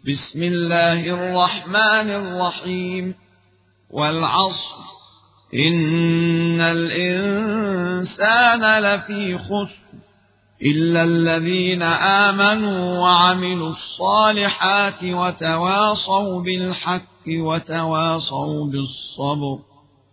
بسم الله الرحمن الرحيم. والعصر إن الإنسان لفي خسر إلا الذين آمنوا وعملوا الصالحات وتواصوا بالحق وتواصوا بالصبر.